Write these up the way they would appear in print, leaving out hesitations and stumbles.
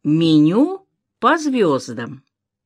Меню по звездам.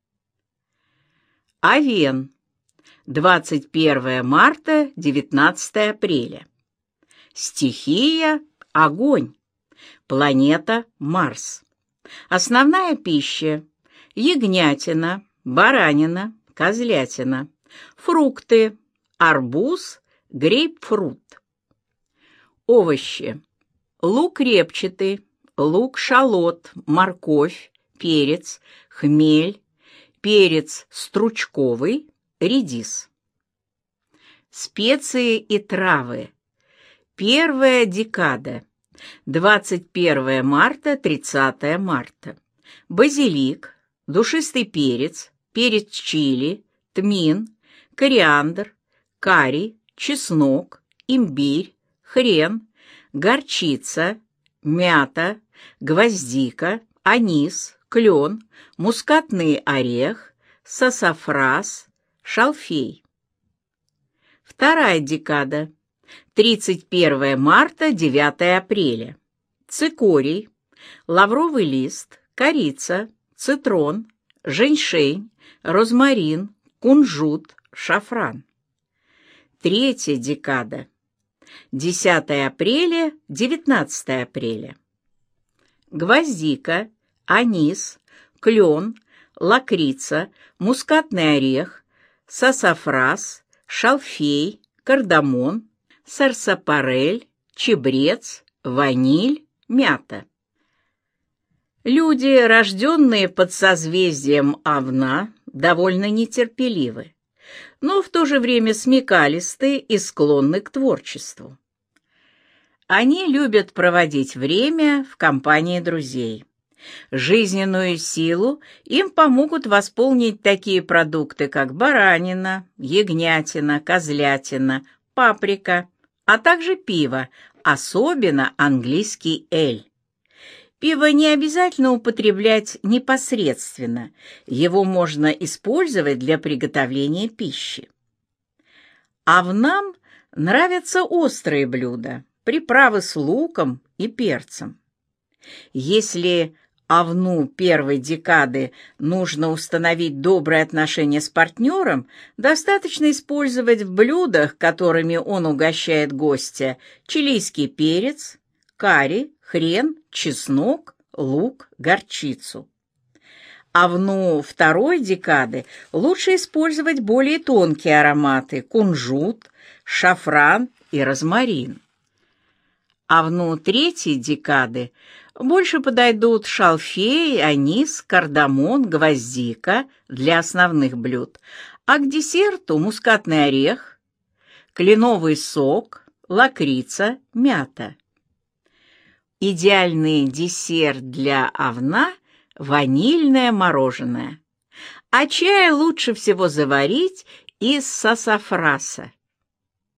Овен. 21 марта, 19 апреля. Стихия – огонь. Планета – Марс. Основная пища – ягнятина, баранина, козлятина. Фрукты – арбуз, грейпфрут. Овощи – лук репчатый, лук-шалот, морковь, перец, хмель, перец стручковый, редис. Специи и травы. Первая декада. 21 марта, 30 марта. Базилик, душистый перец, перец чили, тмин, кориандр, карри, чеснок, имбирь, хрен, горчица, мята, гвоздика, анис, клен, мускатный орех, сасафрас, шалфей. Вторая декада. 31 марта, 9 апреля. Цикорий, лавровый лист, корица, цитрон, женьшень, розмарин, кунжут, шафран. Третья декада. 10 апреля, 19 апреля. Гвоздика, анис, клен, лакрица, мускатный орех, сасафрас, шалфей, кардамон, сарсапарель, чабрец, ваниль, мята. Люди, рожденные под созвездием Овна, довольно нетерпеливы, но в то же время смекалисты и склонны к творчеству. Они любят проводить время в компании друзей. Жизненную силу им помогут восполнить такие продукты, как баранина, ягнятина, козлятина, паприка, а также пиво, особенно английский эль. Пиво не обязательно употреблять непосредственно, его можно использовать для приготовления пищи. Овнам нравятся острые блюда, приправы с луком и перцем. Если овну первой декады нужно установить добрые отношения с партнером, достаточно использовать в блюдах, которыми он угощает гостя, чилийский перец, карри, хрен, чеснок, лук, горчицу. Овну второй декады лучше использовать более тонкие ароматы – кунжут, шафран и розмарин. Овну третьей декады больше подойдут шалфей, анис, кардамон, гвоздика для основных блюд, а к десерту мускатный орех, кленовый сок, лакрица, мята. Идеальный десерт для овна – ванильное мороженое, а чай лучше всего заварить из сасафраса.